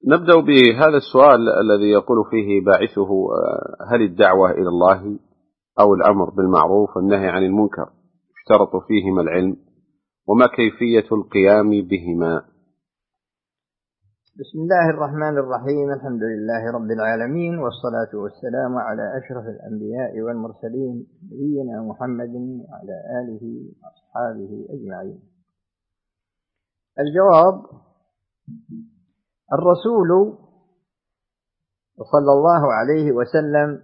نبدأ بهذا السؤال الذي يقول فيه باعثه: هل الدعوة إلى الله أو الأمر بالمعروف والنهي عن المنكر يشترط فيهما العلم، وما كيفية القيام بهما؟ بسم الله الرحمن الرحيم. الحمد لله رب العالمين، والصلاة والسلام على أشرف الأنبياء والمرسلين، نبينا محمد وعلى آله وأصحابه أجمعين. الجواب: الرسول صلى الله عليه وسلم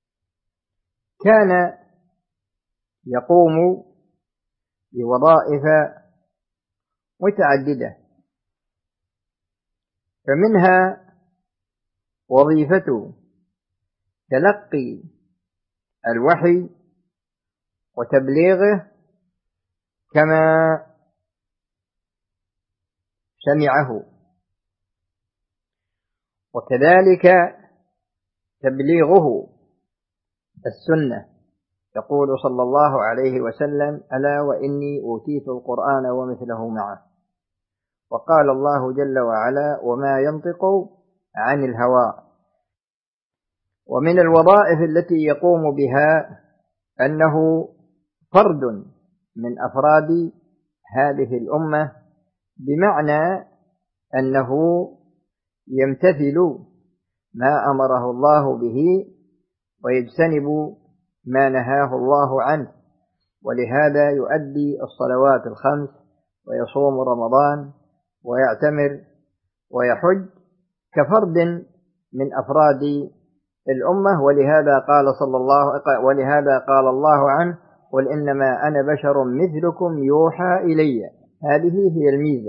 كان يقوم بوظائف متعددة، فمنها وظيفة تلقي الوحي وتبليغه كما سمعه، وكذلك تبليغه السنة. يقول صلى الله عليه وسلم: ألا وإني أوتيت القرآن ومثله معه. وقال الله جل وعلا: وما ينطق عن الهوى. ومن الوظائف التي يقوم بها أنه فرد من أفراد هذه الأمة، بمعنى أنه يمتثل ما أمره الله به ويجتنب ما نهاه الله عنه، ولهذا يؤدي الصلوات الخمس ويصوم رمضان ويعتمر ويحج كفرد من أفراد الأمة. ولهذا قال الله عنه: قل إنما أنا بشر مثلكم يوحى إلي. هذه هي الميزة.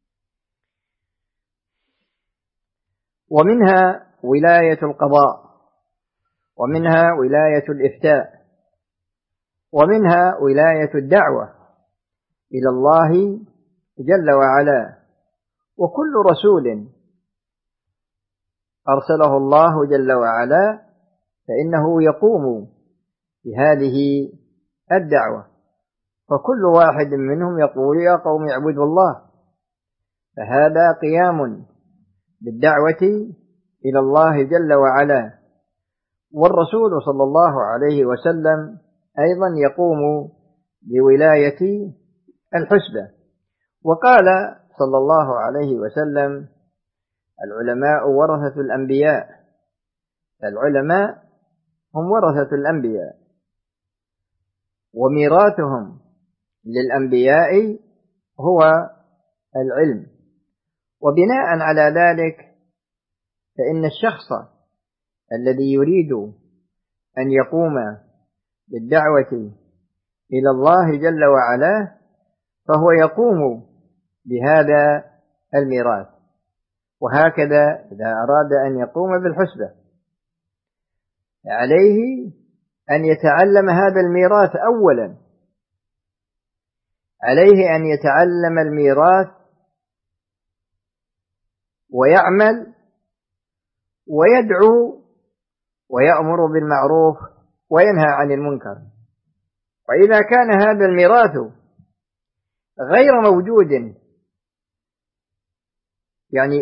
ومنها ولاية القضاء، ومنها ولاية الإفتاء، ومنها ولاية الدعوة إلى الله جل وعلا. وكل رسول أرسله الله جل وعلا فإنه يقوم بهذه الدعوة، فكل واحد منهم يقول: يا قوم اعبدوا الله. فهذا قيام بالدعوة إلى الله جل وعلا. والرسول صلى الله عليه وسلم أيضا يقوم بولاية الحسبة. وقال صلى الله عليه وسلم: العلماء ورثة الأنبياء. العلماء هم ورثة الأنبياء، وميراثهم للأنبياء هو العلم. وبناء على ذلك فإن الشخص الذي يريد أن يقوم بالدعوة إلى الله جل وعلا فهو يقوم بهذا الميراث. وهكذا إذا أراد أن يقوم بالحسبة عليه أن يتعلم هذا الميراث أولا، عليه أن يتعلم الميراث ويعمل ويدعو ويأمر بالمعروف وينهى عن المنكر. وإذا كان هذا الميراث غير موجود، يعني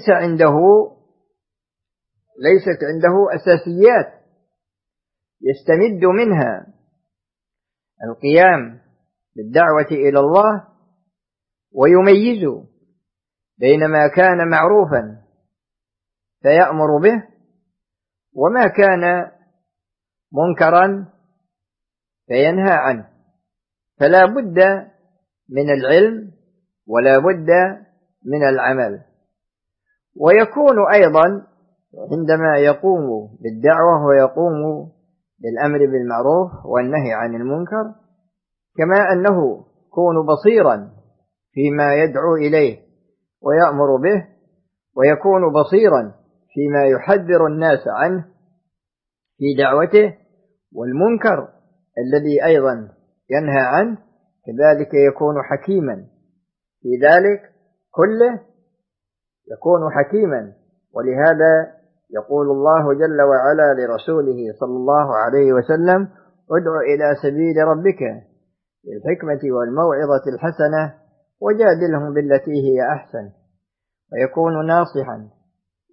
ليست عنده أساسيات يستمد منها القيام بالدعوة إلى الله ويميز بين ما كان معروفا فيأمر به وما كان منكرا فينهى عنه، فلا بد من العلم ولا بد من العمل. ويكون أيضا عندما يقوم بالدعوة ويقوم بالأمر بالمعروف والنهي عن المنكر كما أنه يكون بصيرا فيما يدعو إليه ويأمر به، ويكون بصيرا فيما يحذر الناس عنه في دعوته، والمنكر الذي أيضا ينهى عنه كذلك يكون حكيما في ذلك كله، يكون حكيما. ولهذا يقول الله جل وعلا لرسوله صلى الله عليه وسلم: ادع إلى سبيل ربك بالحكمة والموعظة الحسنة وجادلهم بالتي هي أحسن. ويكون ناصحا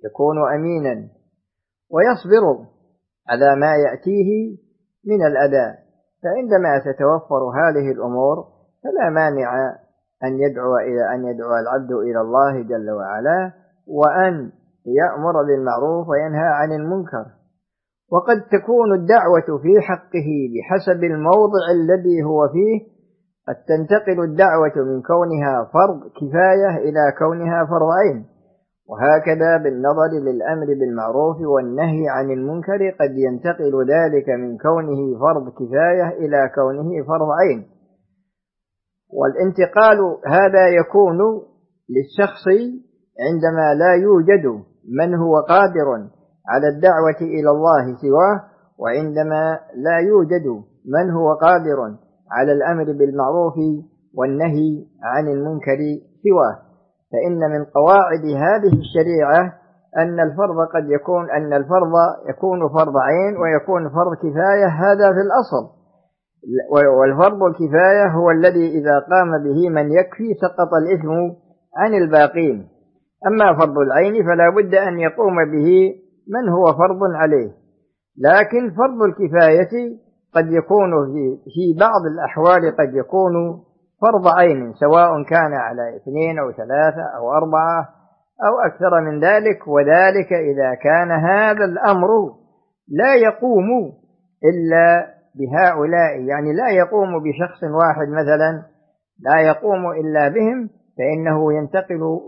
يكون أمينا ويصبر على ما يأتيه من الأذى. فعندما تتوفر هذه الأمور فلا مانع أن يدعو العبد إلى الله جل وعلا، وأن يأمر بالمعروف وينهى عن المنكر. وقد تكون الدعوة في حقه بحسب الموضع الذي هو فيه، قد تنتقل الدعوة من كونها فرض كفاية إلى كونها فرض عين، وهكذا بالنظر للأمر بالمعروف والنهي عن المنكر قد ينتقل ذلك من كونه فرض كفاية إلى كونه فرض عين. والانتقال هذا يكون للشخص عندما لا يوجد من هو قادر على الدعوة إلى الله سواه، وعندما لا يوجد من هو قادر على الأمر بالمعروف والنهي عن المنكر سواه. فإن من قواعد هذه الشريعة أن الفرض يكون فرض عين ويكون فرض كفاية، هذا في الأصل. والفرض الكفاية هو الذي إذا قام به من يكفي سقط الإثم عن الباقين. أما فرض العين فلا بد أن يقوم به من هو فرض عليه. لكن فرض الكفاية قد يكون في بعض الأحوال قد يكون فرض عين، سواء كان على 2 أو 3 أو 4 أو أكثر من ذلك، وذلك إذا كان هذا الأمر لا يقوم إلا بهؤلاء، يعني لا يقوم بشخص واحد مثلا، لا يقوم إلا بهم، فإنه ينتقل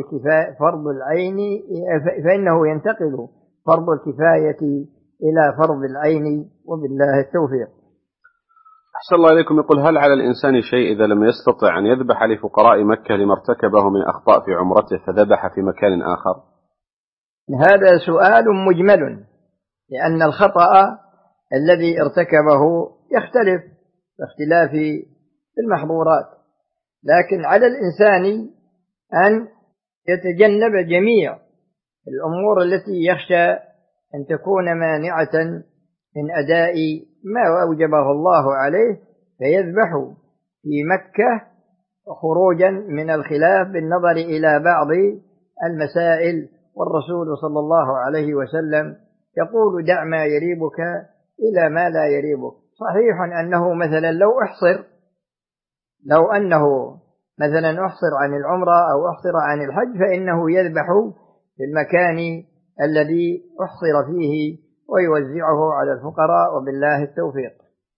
فرض الكفاية إلى فرض العين، وبالله التوفيق. أحسن الله إليكم. يقول: هل على الإنسان شيء إذا لم يستطع أن يذبح لفقراء مكة لما ارتكبه من أخطاء في عمرته فذبح في مكان آخر؟ هذا سؤال مجمل، لأن الخطأ الذي ارتكبه يختلف باختلاف المحظورات، لكن على الإنسان أن يتجنب جميع الأمور التي يخشى أن تكون مانعة من أداء ما أوجبه الله عليه، فيذبح في مكة خروجا من الخلاف بالنظر إلى بعض المسائل. والرسول صلى الله عليه وسلم يقول: دع ما يريبك إلى ما لا يريبك. صحيح أنه مثلا لو أنه مثلا أحصر عن العمرة أو أحصر عن الحج فإنه يذبح في المكان الذي أحصر فيه ويوزعه على الفقراء، وبالله التوفيق.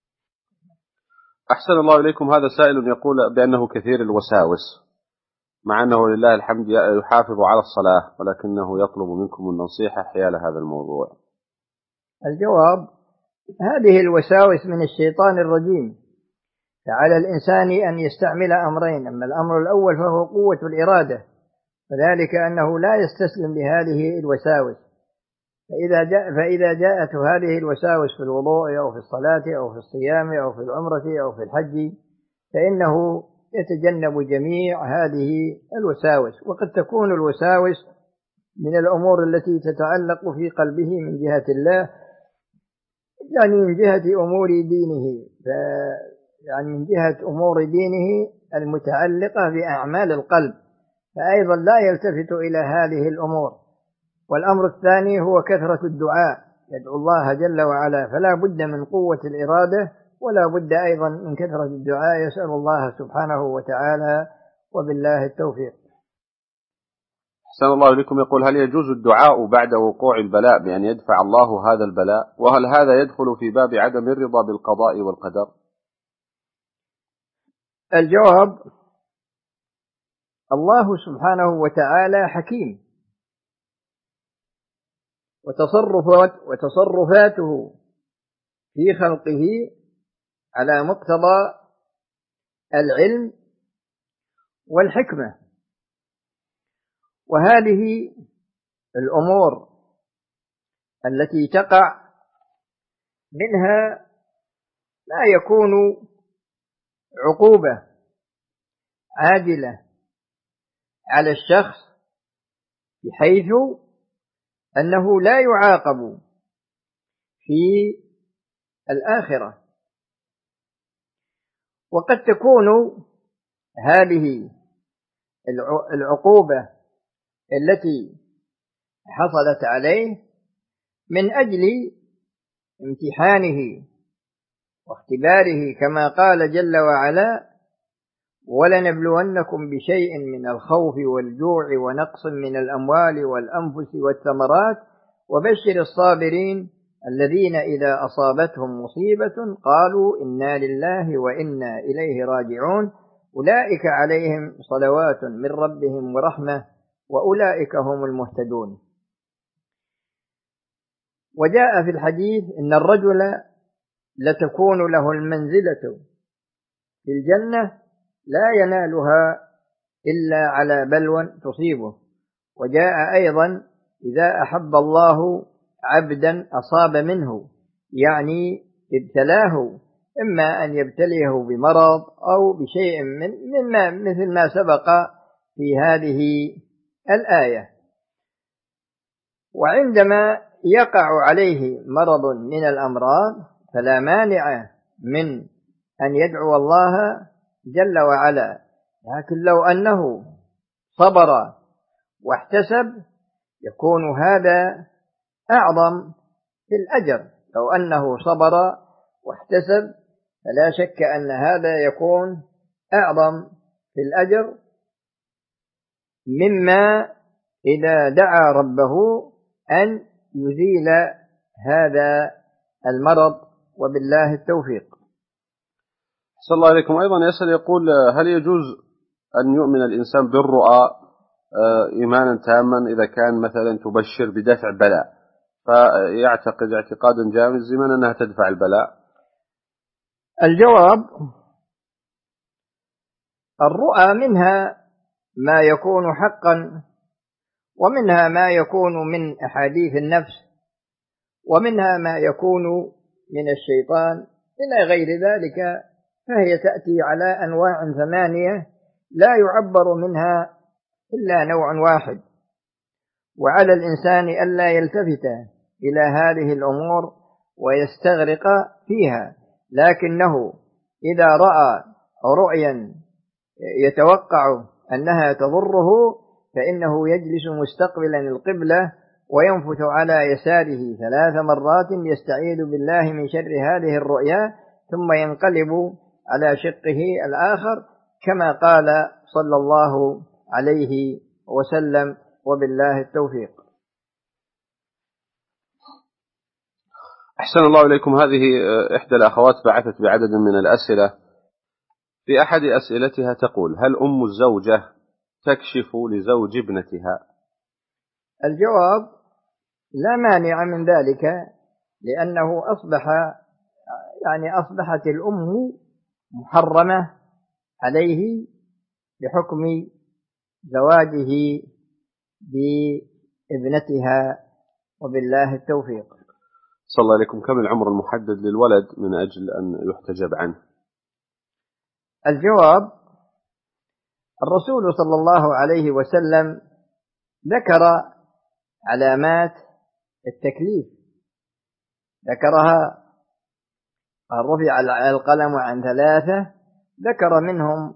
أحسن الله إليكم. هذا سائل يقول بأنه كثير الوساوس، مع أنه لله الحمد يحافظ على الصلاة، ولكنه يطلب منكم النصيحة حيال هذا الموضوع. الجواب: هذه الوساوس من الشيطان الرجيم، فعلى الإنسان أن يستعمل أمرين. أما الأمر الأول فهو قوة الإرادة، وذلك أنه لا يستسلم لهذه الوساوس. فإذا جاءت هذه الوساوس في الوضوء أو في الصلاة أو في الصيام أو في العمرة أو في الحج، فإنه يتجنب جميع هذه الوساوس. وقد تكون الوساوس من الأمور التي تتعلق في قلبه من جهة الله، يعني من جهة أمور دينه، من جهة أمور دينه المتعلقة بأعمال القلب، فأيضا لا يلتفت إلى هذه الأمور. والأمر الثاني هو كثرة الدعاء، يدعو الله جل وعلا، فلا بد من قوة الإرادة، ولا بد أيضا من كثرة الدعاء، يسأل الله سبحانه وتعالى، وبالله التوفيق. أحسن الله إليكم. يقول: هل يجوز الدعاء بعد وقوع البلاء بأن يدفع الله هذا البلاء؟ وهل هذا يدخل في باب عدم الرضا بالقضاء والقدر؟ الجواب: الله سبحانه وتعالى حكيم، وتصرفاته في خلقه على مقتضى العلم والحكمة. وهذه الأمور التي تقع منها لا يكون عقوبة عاجلة على الشخص، بحيث أنه لا يعاقب في الآخرة. وقد تكون هذه العقوبة التي حصلت عليه من أجل امتحانه واختباره، كما قال جل وعلا: ولنبلونكم بشيء من الخوف والجوع ونقص من الأموال والأنفس والثمرات وبشر الصابرين الذين إذا أصابتهم مصيبة قالوا إنا لله وإنا إليه راجعون أولئك عليهم صلوات من ربهم ورحمة وأولئك هم المهتدون. وجاء في الحديث إن الرجل لتكون له المنزلة في الجنة لا ينالها إلا على بلوى تصيبه. وجاء أيضا: إذا أحب الله عبدا أصاب منه، يعني ابتلاه، إما أن يبتليه بمرض أو بشيء مما مثل ما سبق في هذه الآية. وعندما يقع عليه مرض من الأمراض فلا مانع من أن يدعو الله جل وعلا، لكن لو أنه صبر واحتسب يكون هذا أعظم في الأجر. لو أنه صبر واحتسب فلا شك أن هذا يكون أعظم في الأجر مما إذا دعا ربه أن يزيل هذا المرض، وبالله التوفيق. صلى الله عليكم. أيضا يسأل يقول: هل يجوز أن يؤمن الإنسان بالرؤى إيمانا تاما إذا كان مثلا تبشر بدفع بلاء، فيعتقد اعتقادا جازما أنها تدفع البلاء؟ الجواب: الرؤى منها ما يكون حقا، ومنها ما يكون من أحاديث النفس، ومنها ما يكون من الشيطان إلى غير ذلك، فهي تأتي على أنواع 8 لا يعبر منها إلا نوع واحد. وعلى الإنسان ألا يلتفت إلى هذه الأمور ويستغرق فيها، لكنه إذا رأى رؤيا يتوقع أنها تضره فإنه يجلس مستقبلا القبلة وينفث على يساره 3 مرات يستعيذ بالله من شر هذه الرؤيا، ثم ينقلب على شقه الآخر كما قال صلى الله عليه وسلم، وبالله التوفيق. أحسن الله إليكم. هذه إحدى الأخوات بعثت بعدد من الأسئلة. في أحد أسئلتها تقول: هل أم الزوجة تكشف لزوج ابنتها؟ الجواب: لا مانع من ذلك، لأنه أصبحت الأم محرمة عليه بحكم زواجه بابنتها، وبالله التوفيق. صلى الله عليكم. كم العمر المحدد للولد من أجل أن يحتجب عنه؟ الجواب: الرسول صلى الله عليه وسلم ذكر علامات التكليف، ذكرها: رفع القلم عن 3، ذكر منهم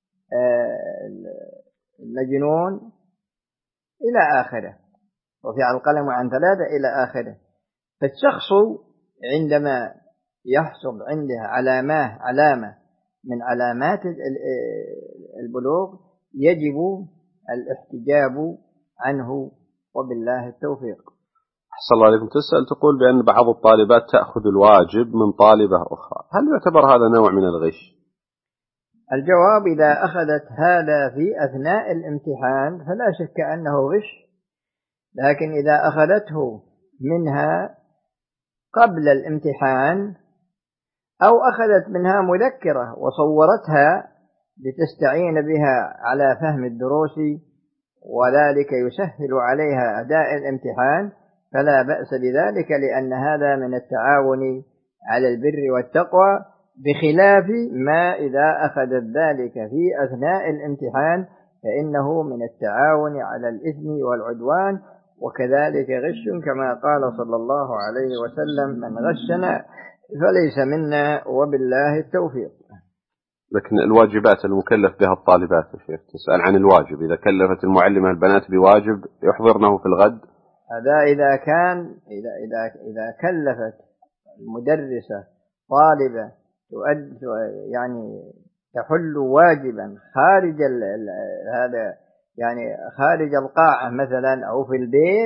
المجنون إلى آخره، رفع القلم عن 3 إلى آخره. فالشخص عندما يحصل عنده علامة من علامات البلوغ يجب الاحتجاب عنه، وبالله التوفيق. أحسن الله عليكم. تسأل تقول بأن بعض الطالبات تأخذ الواجب من طالبة أخرى، هل يعتبر هذا نوع من الغش؟ الجواب: إذا أخذت هذا في أثناء الامتحان فلا شك أنه غش، لكن إذا أخذته منها قبل الامتحان أو أخذت منها مذكرة وصورتها لتستعين بها على فهم الدروس وذلك يسهل عليها أداء الامتحان فلا بأس بذلك، لأن هذا من التعاون على البر والتقوى، بخلاف ما إذا أخذت ذلك في أثناء الامتحان فإنه من التعاون على الإثم والعدوان، وكذلك غش، كما قال صلى الله عليه وسلم: من غشنا فليس منا، وبالله التوفيق. لكن الواجبات المكلف بها الطالبات يا شيخ، تسأل عن الواجب، إذا كلفت المعلمة البنات بواجب يحضرنه في الغد؟ هذا إذا كان إذا كلفت المدرسة طالبة يعني تحل واجبا خارج هذا، يعني خارج القاعة مثلا أو في البيت،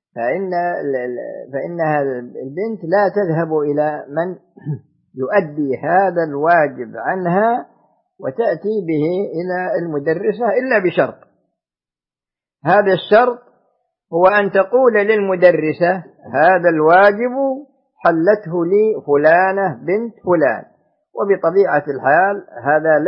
فإنها البنت لا تذهب إلى من يؤدي هذا الواجب عنها وتأتي به إلى المدرسة إلا بشرط. هذا الشرط هو أن تقول للمدرسة هذا الواجب حلته لي فلانة بنت فلان. وبطبيعة الحال هذا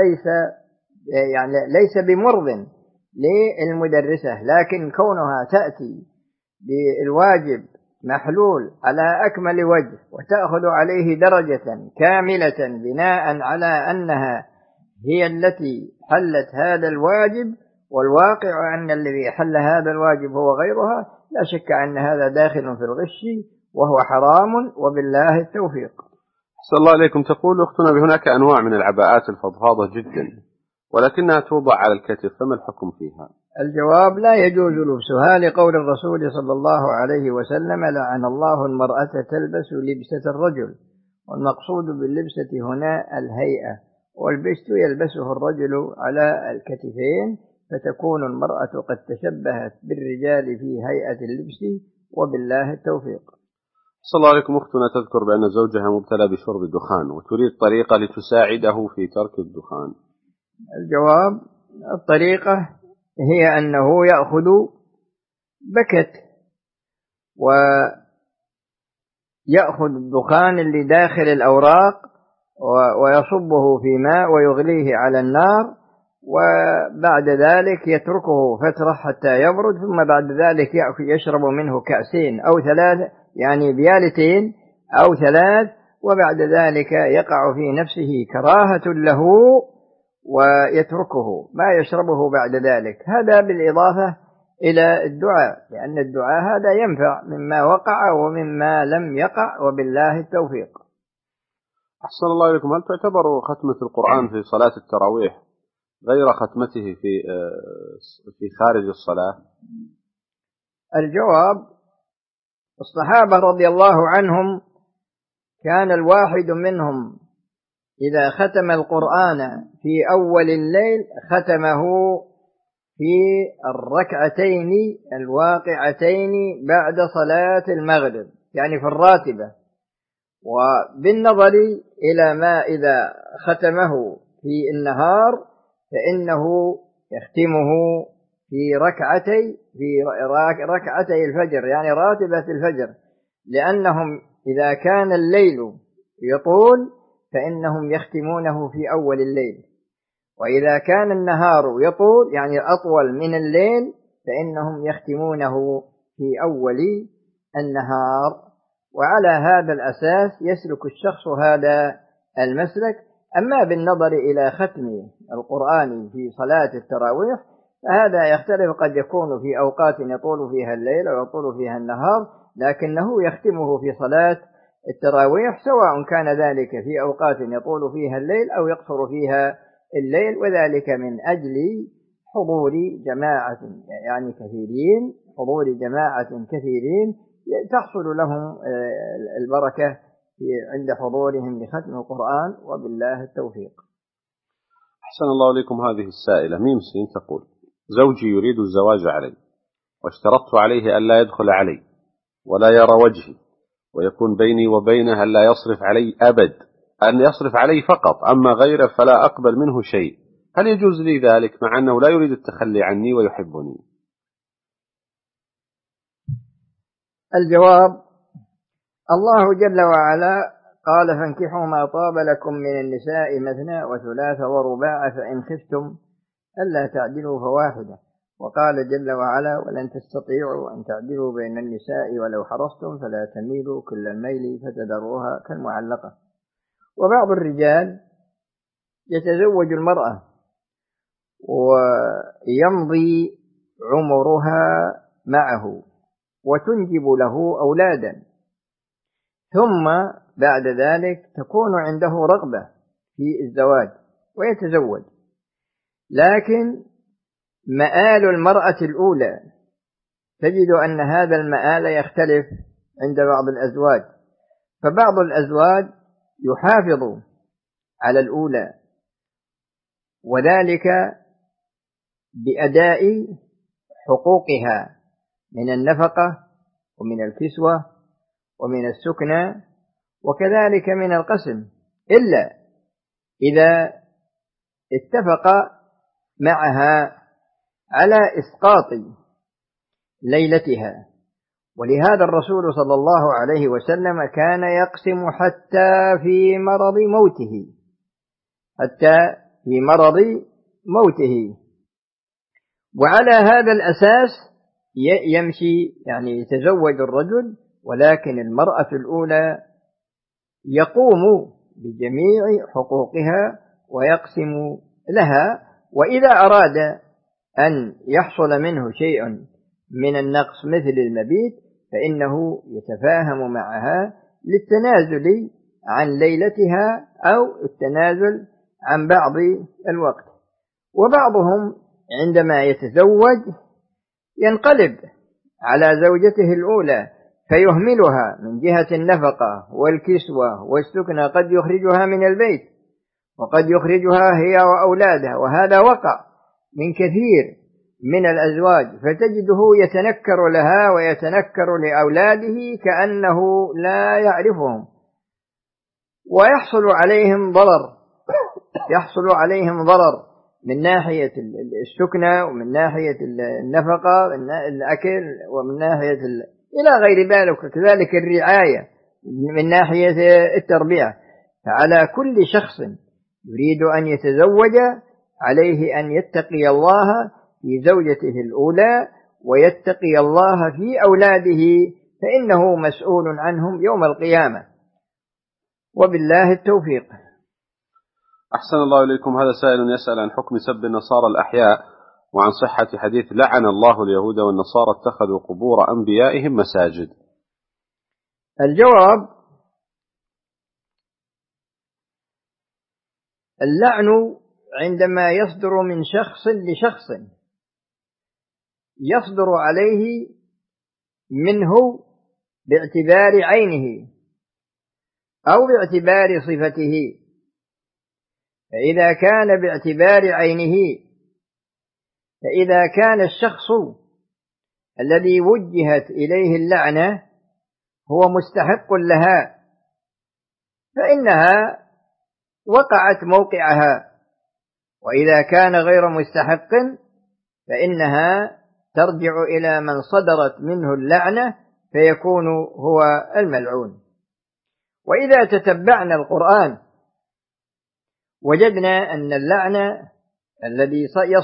ليس بمرض للمدرسة، لكن كونها تأتي بالواجب محلول على أكمل وجه وتأخذ عليه درجة كاملة بناء على أنها هي التي حلت هذا الواجب، والواقع أن الذي حل هذا الواجب هو غيرها، لا شك أن هذا داخل في الغش وهو حرام، وبالله التوفيق. أحسن الله عليكم. تقول أختنا بهناك أنواع من العباءات الفضفاضة جدا ولكنها توضع على الكتف، فما الحكم فيها؟ الجواب: لا يجوز لبسها لقول الرسول صلى الله عليه وسلم: لعن الله المرأة تلبس لبسة الرجل. والمقصود باللبسة هنا الهيئة، والبست يلبسه الرجل على الكتفين، فتكون المرأة قد تشبهت بالرجال في هيئة اللبس، وبالله التوفيق. صلى الله عليكم. أختنا تذكر بأن زوجها مبتلى بشرب الدخان وتريد طريقة لتساعده في ترك الدخان. الجواب: الطريقة هي أنه يأخذ بكت ويأخذ الدخان اللي داخل الأوراق ويصبه في ماء ويغليه على النار، وبعد ذلك يتركه فترة حتى يبرد، ثم بعد ذلك يشرب منه كأسين أو ثلاث، يعني بيالتين أو ثلاث، وبعد ذلك يقع في نفسه كراهة له ويتركه ما يشربه بعد ذلك. هذا بالإضافة إلى الدعاء، لأن الدعاء هذا ينفع مما وقع ومما لم يقع، وبالله التوفيق. أحسن الله إليكم. هل تعتبر ختمة القرآن في صلاة التراويح غير ختمته في خارج الصلاة؟ الجواب: الصحابة رضي الله عنهم كان الواحد منهم إذا ختم القرآن في أول الليل ختمه في الركعتين الواقعتين بعد صلاة المغرب، يعني في الراتبة. وبالنظر إلى ما إذا ختمه في النهار فإنه يختمه في ركعتي الفجر، يعني راتبة الفجر، لأنهم إذا كان الليل يطول فإنهم يختمونه في أول الليل، وإذا كان النهار يطول يعني أطول من الليل فإنهم يختمونه في أول النهار. وعلى هذا الأساس يسلك الشخص هذا المسلك. أما بالنظر إلى ختم القرآن في صلاة التراويح فهذا يختلف، قد يكون في أوقات يطول فيها الليل ويطول فيها النهار، لكنه يختمه في صلاة التراويح سواء كان ذلك في أوقات يطول فيها الليل أو يقصر فيها الليل، وذلك من أجل حضور جماعة كثيرين تحصل لهم البركة عند حضورهم لختم القرآن، وبالله التوفيق. أحسن الله إليكم. هذه السائلة ميم سين تقول: زوجي يريد الزواج علي واشترطت عليه ألا يدخل علي ولا يرى وجهي، ويكون بيني وبينه ألا يصرف علي أبد، أن يصرف علي فقط، أما غيره فلا أقبل منه شيء. هل يجوز لي ذلك مع أنه لا يريد التخلي عني ويحبني؟ الجواب: الله جل وعلا قال: فانكحوا ما طاب لكم من النساء مثنى وثلاث ورباع فإن خفتم ألا تعدلوا فواحدة. وقال جل وعلا: ولن تستطيعوا أن تعدلوا بين النساء ولو حرصتم فلا تميلوا كل الميل فتذروها كالمعلقة. وبعض الرجال يتزوج المرأة ويمضي عمرها معه وتنجب له أولادا، ثم بعد ذلك تكون عنده رغبة في الزواج تجد أن هذا المآل يختلف عند بعض الأزواج، فبعض الأزواج يحافظ على الأولى، وذلك بأداء حقوقها من النفقة ومن الكسوة ومن السكنى وكذلك من القسم، إلا إذا اتفق معها على إسقاط ليلتها. ولهذا الرسول صلى الله عليه وسلم كان يقسم حتى في مرض موته، وعلى هذا الأساس يمشي، يعني يتزوج الرجل، ولكن المرأة الأولى يقوم بجميع حقوقها ويقسم لها، وإذا أراد أن يحصل منه شيء من النقص مثل المبيت فإنه يتفاهم معها للتنازل عن ليلتها أو التنازل عن بعض الوقت. وبعضهم عندما يتزوج ينقلب على زوجته الأولى فيهملها من جهة النفقة والكسوة والسكنى، قد يخرجها من البيت وقد يخرجها هي وأولادها، وهذا وقع من كثير من الأزواج، فتجده يتنكر لها ويتنكر لأولاده كأنه لا يعرفهم، ويحصل عليهم ضرر من ناحية السكنى ومن ناحية النفقة الأكل ومن ناحية إلى غير ذلك، وكذلك الرعاية من ناحية التربية. فعلى كل شخص يريد أن يتزوج عليه أن يتقي الله في زوجته الأولى ويتقي الله في أولاده، فإنه مسؤول عنهم يوم القيامة، وبالله التوفيق. أحسن الله إليكم. هذا سائل يسأل عن حكم سب النصارى الأحياء وعن صحة حديث لعن الله اليهود والنصارى اتخذوا قبور أنبيائهم مساجد. الجواب: اللعن عندما يصدر من شخص لشخص يصدر عليه منه باعتبار عينه أو باعتبار صفته، فإذا كان باعتبار عينه، فإذا كان الشخص الذي وجهت إليه اللعنة هو مستحق لها فإنها وقعت موقعها، وإذا كان غير مستحق فإنها ترجع إلى من صدرت منه اللعنة فيكون هو الملعون. وإذا تتبعنا القرآن وجدنا أن اللعنة الذي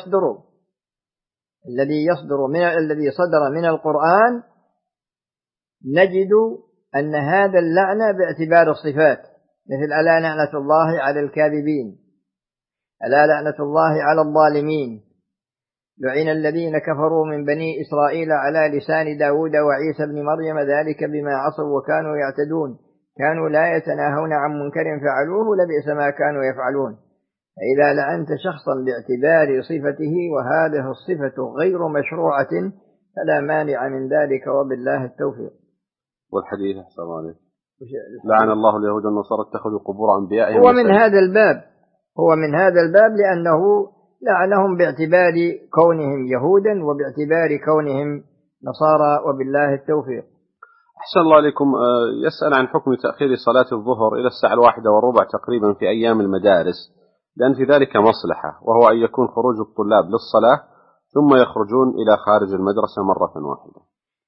صدر من القرآن نجد أن هذا اللعنة باعتبار الصفات، مثل ألا لعنة الله على الكاذبين، ألا لعنة الله على الظالمين، لعن الذين كفروا من بني إسرائيل على لسان داود وعيسى بن مريم ذلك بما عصوا وكانوا يعتدون كانوا لا يتناهون عن منكر فعلوه لبئس ما كانوا يفعلون. فإذا لعنت شخصا باعتبار صفته وهذه الصفة غير مشروعة فلا مانع من ذلك، وبالله التوفيق. والحديث أحسن الله عليك لعن الله اليهود والنصارى اتخذوا قبور أنبيائهم هو من هذا الباب لأنه لعنهم باعتبار كونهم يهودا وباعتبار كونهم نصارى، وبالله التوفيق. أحسن الله عليكم. يسأل عن حكم تأخير صلاة الظهر إلى الساعة 1:15 تقريبا في أيام المدارس، لأن في ذلك مصلحة، وهو أن يكون خروج الطلاب للصلاة ثم يخرجون إلى خارج المدرسة مرة واحدة.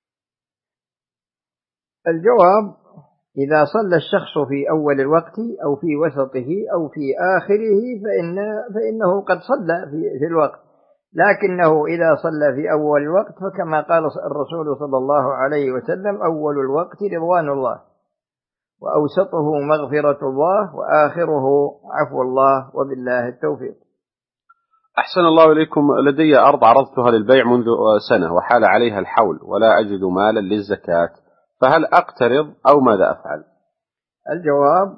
الجواب: إذا صلى الشخص في أول الوقت أو في وسطه أو في آخره فإنه قد صلى في الوقت، لكنه إذا صلى في أول الوقت فكما قال الرسول صلى الله عليه وسلم: أول الوقت رضوان الله، وأوسطه مغفرة الله، وآخره عفو الله، وبالله التوفيق. أحسن الله إليكم. لدي أرض عرضتها للبيع منذ سنة وحال عليها الحول ولا أجد مالا للزكاة، فهل أقترض أو ماذا أفعل؟ الجواب: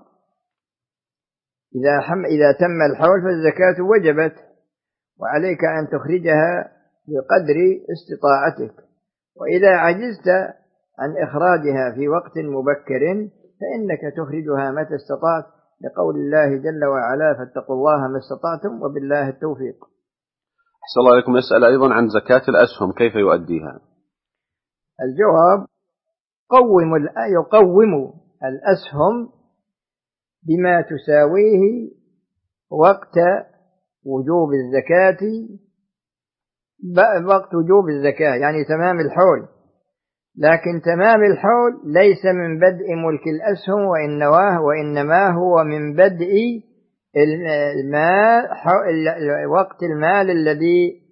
إذا تم الحول فالزكاة وجبت، وعليك أن تخرجها بقدر استطاعتك، وإذا عجزت عن إخراجها في وقت مبكر فإنك تخرجها متى استطعت، لقول الله جل وعلا: فاتقوا الله ما استطعتم وبالله التوفيق. أحسن الله عليكم. يسأل أيضا عن زكاة الأسهم كيف يؤديها؟ الجواب: يقوم الأسهم بما تساويه وقت وجوب الزكاة يعني تمام الحول، لكن تمام الحول ليس من بدء ملك الأسهم وإنما هو من بدء وقت المال الذي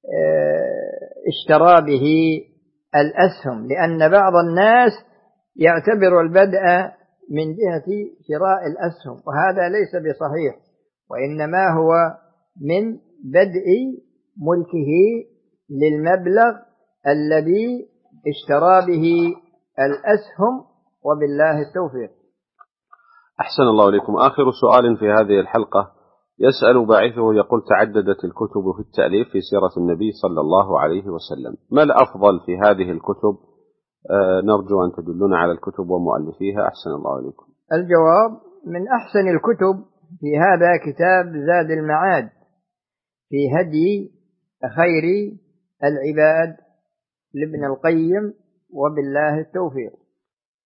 اشترى به الأسهم، لأن بعض الناس يعتبر البدء من جهة شراء الأسهم، وهذا ليس بصحيح، وإنما هو من بدء ملكه للمبلغ الذي اشترى به الأسهم، وبالله التوفيق. أحسن الله إليكم. آخر سؤال في هذه الحلقة يسأل باعثه يقول: تعددت الكتب في التأليف في سيرة النبي صلى الله عليه وسلم، ما الأفضل في هذه الكتب؟ نرجو أن تدلنا على الكتب ومؤلفيها. أحسن الله إليكم. الجواب: من أحسن الكتب في هذا كتاب زاد المعاد في هدي خير العباد لابن القيم، وبالله التوفيق.